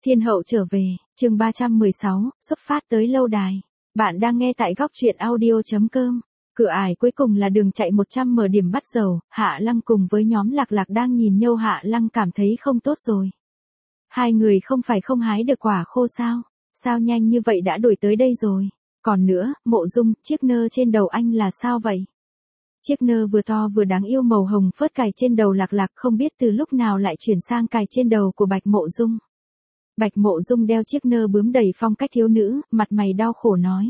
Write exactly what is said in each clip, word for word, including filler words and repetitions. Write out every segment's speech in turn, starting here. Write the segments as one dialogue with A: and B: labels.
A: Thiên hậu trở về, chương ba trăm mười sáu, xuất phát tới lâu đài. Bạn đang nghe tại góc truyện audio chấm com. Cửa ải cuối cùng là đường chạy một trăm m điểm bắt dầu, Hạ Lăng cùng với nhóm Lạc Lạc đang nhìn nhau. Hạ Lăng cảm thấy không tốt rồi. Hai người không phải không hái được quả khô sao? Sao nhanh như vậy đã đuổi tới đây rồi? Còn nữa, Mộ Dung, chiếc nơ trên đầu anh là sao vậy? Chiếc nơ vừa to vừa đáng yêu màu hồng phớt cài trên đầu Lạc Lạc không biết từ lúc nào lại chuyển sang cài trên đầu của Bạch Mộ Dung. Bạch Mộ Dung đeo chiếc nơ bướm đầy phong cách thiếu nữ, mặt mày đau khổ nói.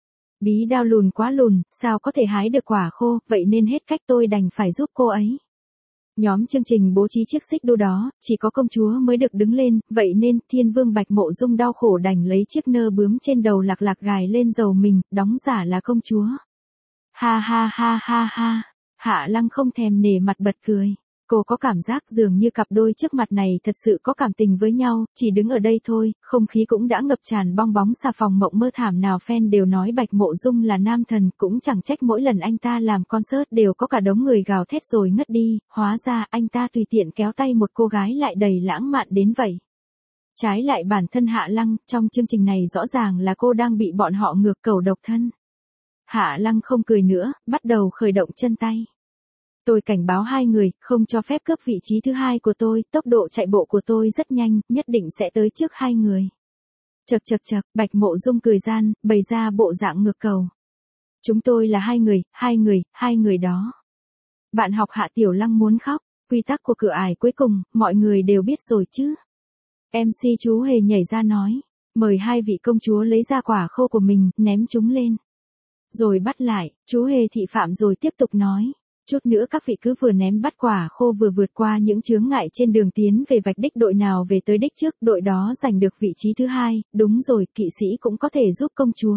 A: Bí đao lùn quá lùn, sao có thể hái được quả khô, vậy nên hết cách tôi đành phải giúp cô ấy. Nhóm chương trình bố trí chiếc xích đu đó, chỉ có công chúa mới được đứng lên, vậy nên Thiên Vương Bạch Mộ Dung đau khổ đành lấy chiếc nơ bướm trên đầu Lạc Lạc gài lên đầu mình, đóng giả là công chúa. Ha ha ha ha ha, Hạ Lăng không thèm nể mặt bật cười. Cô có cảm giác dường như cặp đôi trước mặt này thật sự có cảm tình với nhau, chỉ đứng ở đây thôi, không khí cũng đã ngập tràn bong bóng xà phòng mộng mơ thảm nào fan đều nói Bạch Mộ Dung là nam thần, cũng chẳng trách mỗi lần anh ta làm concert đều có cả đống người gào thét rồi ngất đi, hóa ra anh ta tùy tiện kéo tay một cô gái lại đầy lãng mạn đến vậy. Trái lại bản thân Hạ Lăng, trong chương trình này rõ ràng là cô đang bị bọn họ ngược cầu độc thân. Hạ Lăng không cười nữa, bắt đầu khởi động chân tay. Tôi cảnh báo hai người, không cho phép cướp vị trí thứ hai của tôi, tốc độ chạy bộ của tôi rất nhanh, nhất định sẽ tới trước hai người. Chật chật chật, Bạch Mộ Dung cười gian, bày ra bộ dạng ngược cầu. Chúng tôi là hai người, hai người, hai người đó. Bạn học Hạ Tiểu Lăng muốn khóc, quy tắc của cửa ải cuối cùng, mọi người đều biết rồi chứ. em xê chú Hề nhảy ra nói, mời hai vị công chúa lấy ra quả khô của mình, ném chúng lên. Rồi bắt lại, chú Hề thị phạm rồi tiếp tục nói. Chút nữa các vị cứ vừa ném bắt quả khô vừa vượt qua những chướng ngại trên đường tiến về vạch đích, đội nào về tới đích trước, đội đó giành được vị trí thứ hai, đúng rồi, kỵ sĩ cũng có thể giúp công chúa.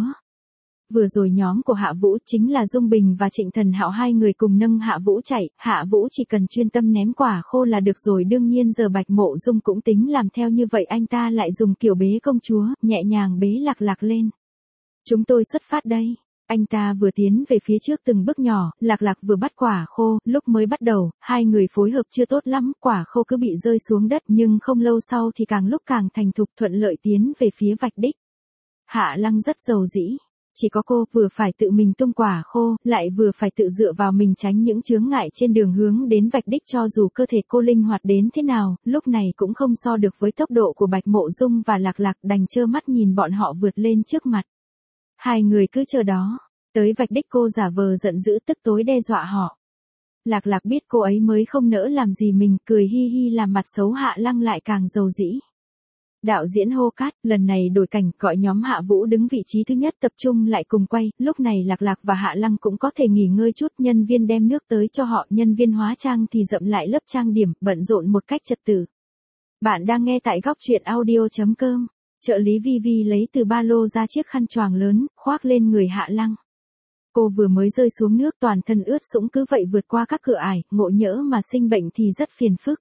A: Vừa rồi nhóm của Hạ Vũ chính là Dung Bình và Trịnh Thần Hạo hai người cùng nâng Hạ Vũ chạy, Hạ Vũ chỉ cần chuyên tâm ném quả khô là được rồi, đương nhiên giờ Bạch Mộ Dung cũng tính làm theo như vậy, anh ta lại dùng kiểu bế công chúa, nhẹ nhàng bế Lạc Lạc lên. Chúng tôi xuất phát đây. Anh ta vừa tiến về phía trước từng bước nhỏ, Lạc Lạc vừa bắt quả khô, lúc mới bắt đầu, hai người phối hợp chưa tốt lắm, quả khô cứ bị rơi xuống đất nhưng không lâu sau thì càng lúc càng thành thục thuận lợi tiến về phía vạch đích. Hạ Lăng rất giàu dĩ. Chỉ có cô vừa phải tự mình tung quả khô, lại vừa phải tự dựa vào mình tránh những chướng ngại trên đường hướng đến vạch đích, cho dù cơ thể cô linh hoạt đến thế nào, lúc này cũng không so được với tốc độ của Bạch Mộ Dung và Lạc Lạc, đành trơ mắt nhìn bọn họ vượt lên trước mặt. Hai người cứ chờ đó, tới vạch đích cô giả vờ giận dữ tức tối đe dọa họ. Lạc Lạc biết cô ấy mới không nỡ làm gì mình, cười hi hi làm mặt xấu. Hạ Lăng lại càng giàu dĩ. Đạo diễn hô cát, lần này đổi cảnh, gọi nhóm Hạ Vũ đứng vị trí thứ nhất tập trung lại cùng quay, lúc này Lạc Lạc và Hạ Lăng cũng có thể nghỉ ngơi chút, nhân viên đem nước tới cho họ, nhân viên hóa trang thì dậm lại lớp trang điểm, bận rộn một cách trật tự. Bạn đang nghe tại góc truyện audio chấm com. Trợ lý Vi Vi lấy từ ba lô ra chiếc khăn choàng lớn, khoác lên người Hạ Lăng. Cô vừa mới rơi xuống nước toàn thân ướt sũng, cứ vậy vượt qua các cửa ải, ngộ nhỡ mà sinh bệnh thì rất phiền phức.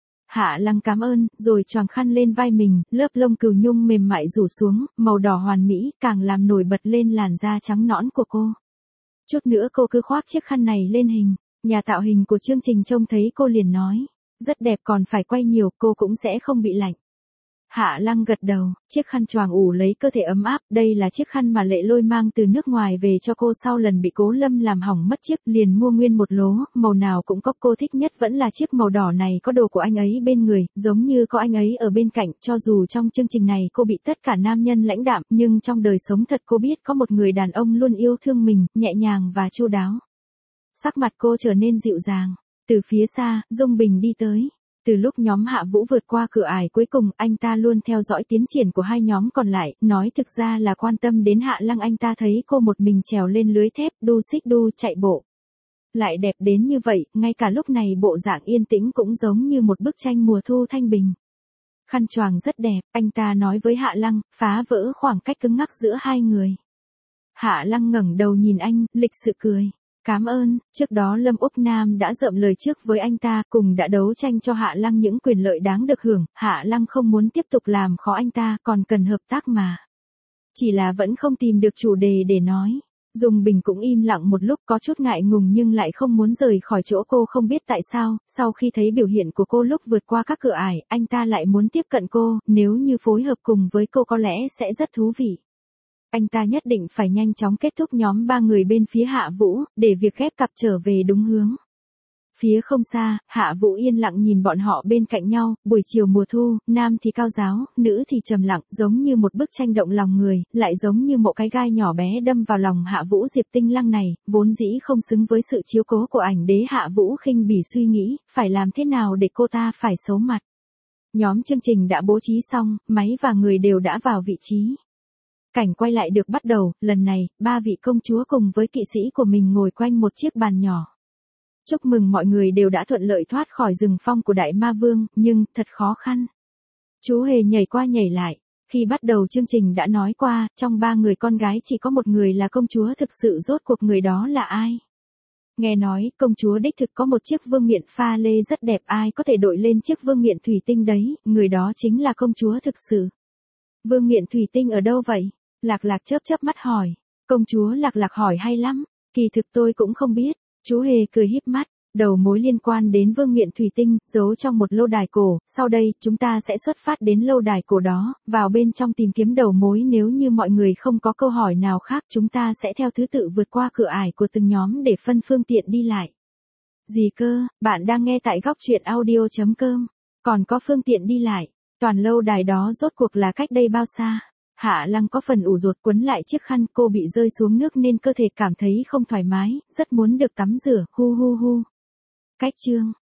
A: Hạ Lăng cảm ơn, rồi choàng khăn lên vai mình, lớp lông cừu nhung mềm mại rủ xuống, màu đỏ hoàn mỹ, càng làm nổi bật lên làn da trắng nõn của cô. Chút nữa cô cứ khoác chiếc khăn này lên hình, nhà tạo hình của chương trình trông thấy cô liền nói, rất đẹp, còn phải quay nhiều, cô cũng sẽ không bị lạnh. Hạ Lăng gật đầu, chiếc khăn choàng ủ lấy cơ thể ấm áp, đây là chiếc khăn mà Lệ Lôi mang từ nước ngoài về cho cô sau lần bị Cố Lâm làm hỏng mất chiếc, liền mua nguyên một lố, màu nào cũng có, cô thích nhất vẫn là chiếc màu đỏ này, có đồ của anh ấy bên người, giống như có anh ấy ở bên cạnh, cho dù trong chương trình này cô bị tất cả nam nhân lãnh đạm, nhưng trong đời sống thật cô biết có một người đàn ông luôn yêu thương mình, nhẹ nhàng và chu đáo. Sắc mặt cô trở nên dịu dàng, từ phía xa, Dung Bình đi tới. Từ lúc nhóm Hạ Vũ vượt qua cửa ải cuối cùng, anh ta luôn theo dõi tiến triển của hai nhóm còn lại, nói thực ra là quan tâm đến Hạ Lăng, anh ta thấy cô một mình trèo lên lưới thép, đu xích đu chạy bộ. Lại đẹp đến như vậy, ngay cả lúc này bộ dạng yên tĩnh cũng giống như một bức tranh mùa thu thanh bình. Khăn choàng rất đẹp, anh ta nói với Hạ Lăng, phá vỡ khoảng cách cứng ngắc giữa hai người. Hạ Lăng ngẩng đầu nhìn anh, lịch sự cười. Cảm ơn, trước đó Lâm Úc Nam đã dậm lời trước với anh ta, cùng đã đấu tranh cho Hạ Lăng những quyền lợi đáng được hưởng, Hạ Lăng không muốn tiếp tục làm khó anh ta, còn cần hợp tác mà. Chỉ là vẫn không tìm được chủ đề để nói. Dung Bình cũng im lặng một lúc, có chút ngại ngùng nhưng lại không muốn rời khỏi chỗ cô, không biết tại sao, sau khi thấy biểu hiện của cô lúc vượt qua các cửa ải, anh ta lại muốn tiếp cận cô, nếu như phối hợp cùng với cô có lẽ sẽ rất thú vị. Anh ta nhất định phải nhanh chóng kết thúc nhóm ba người bên phía Hạ Vũ, để việc ghép cặp trở về đúng hướng. Phía không xa, Hạ Vũ yên lặng nhìn bọn họ bên cạnh nhau, buổi chiều mùa thu, nam thì cao giáo, nữ thì trầm lặng, giống như một bức tranh động lòng người, lại giống như một cái gai nhỏ bé đâm vào lòng Hạ Vũ. Diệp Tinh Lăng này, vốn dĩ không xứng với sự chiếu cố của ảnh đế. Hạ Vũ khinh bỉ suy nghĩ, phải làm thế nào để cô ta phải xấu mặt. Nhóm chương trình đã bố trí xong, máy và người đều đã vào vị trí. Cảnh quay lại được bắt đầu, lần này, ba vị công chúa cùng với kỵ sĩ của mình ngồi quanh một chiếc bàn nhỏ. Chúc mừng mọi người đều đã thuận lợi thoát khỏi rừng phong của Đại Ma Vương, nhưng, thật khó khăn. Chú Hề nhảy qua nhảy lại. Khi bắt đầu chương trình đã nói qua, trong ba người con gái chỉ có một người là công chúa thực sự, rốt cuộc người đó là ai? Nghe nói, công chúa đích thực có một chiếc vương miện pha lê rất đẹp, ai có thể đội lên chiếc vương miện thủy tinh đấy, người đó chính là công chúa thực sự. Vương miện thủy tinh ở đâu vậy? Lạc Lạc chớp chớp mắt hỏi. Công chúa Lạc Lạc hỏi hay lắm, kỳ thực tôi cũng không biết. Chú Hề cười híp mắt, đầu mối liên quan đến vương miện thủy tinh, giấu trong một lâu đài cổ, sau đây, chúng ta sẽ xuất phát đến lâu đài cổ đó, vào bên trong tìm kiếm đầu mối. Nếu như mọi người không có câu hỏi nào khác, chúng ta sẽ theo thứ tự vượt qua cửa ải của từng nhóm để phân phương tiện đi lại. Gì cơ, bạn đang nghe tại góc truyện audio chấm com, còn có phương tiện đi lại, toàn lâu đài đó rốt cuộc là cách đây bao xa? Hạ Lăng có phần ủ rột quấn lại chiếc khăn, cô bị rơi xuống nước nên cơ thể cảm thấy không thoải mái, rất muốn được tắm rửa, hu hu hu. Cách chương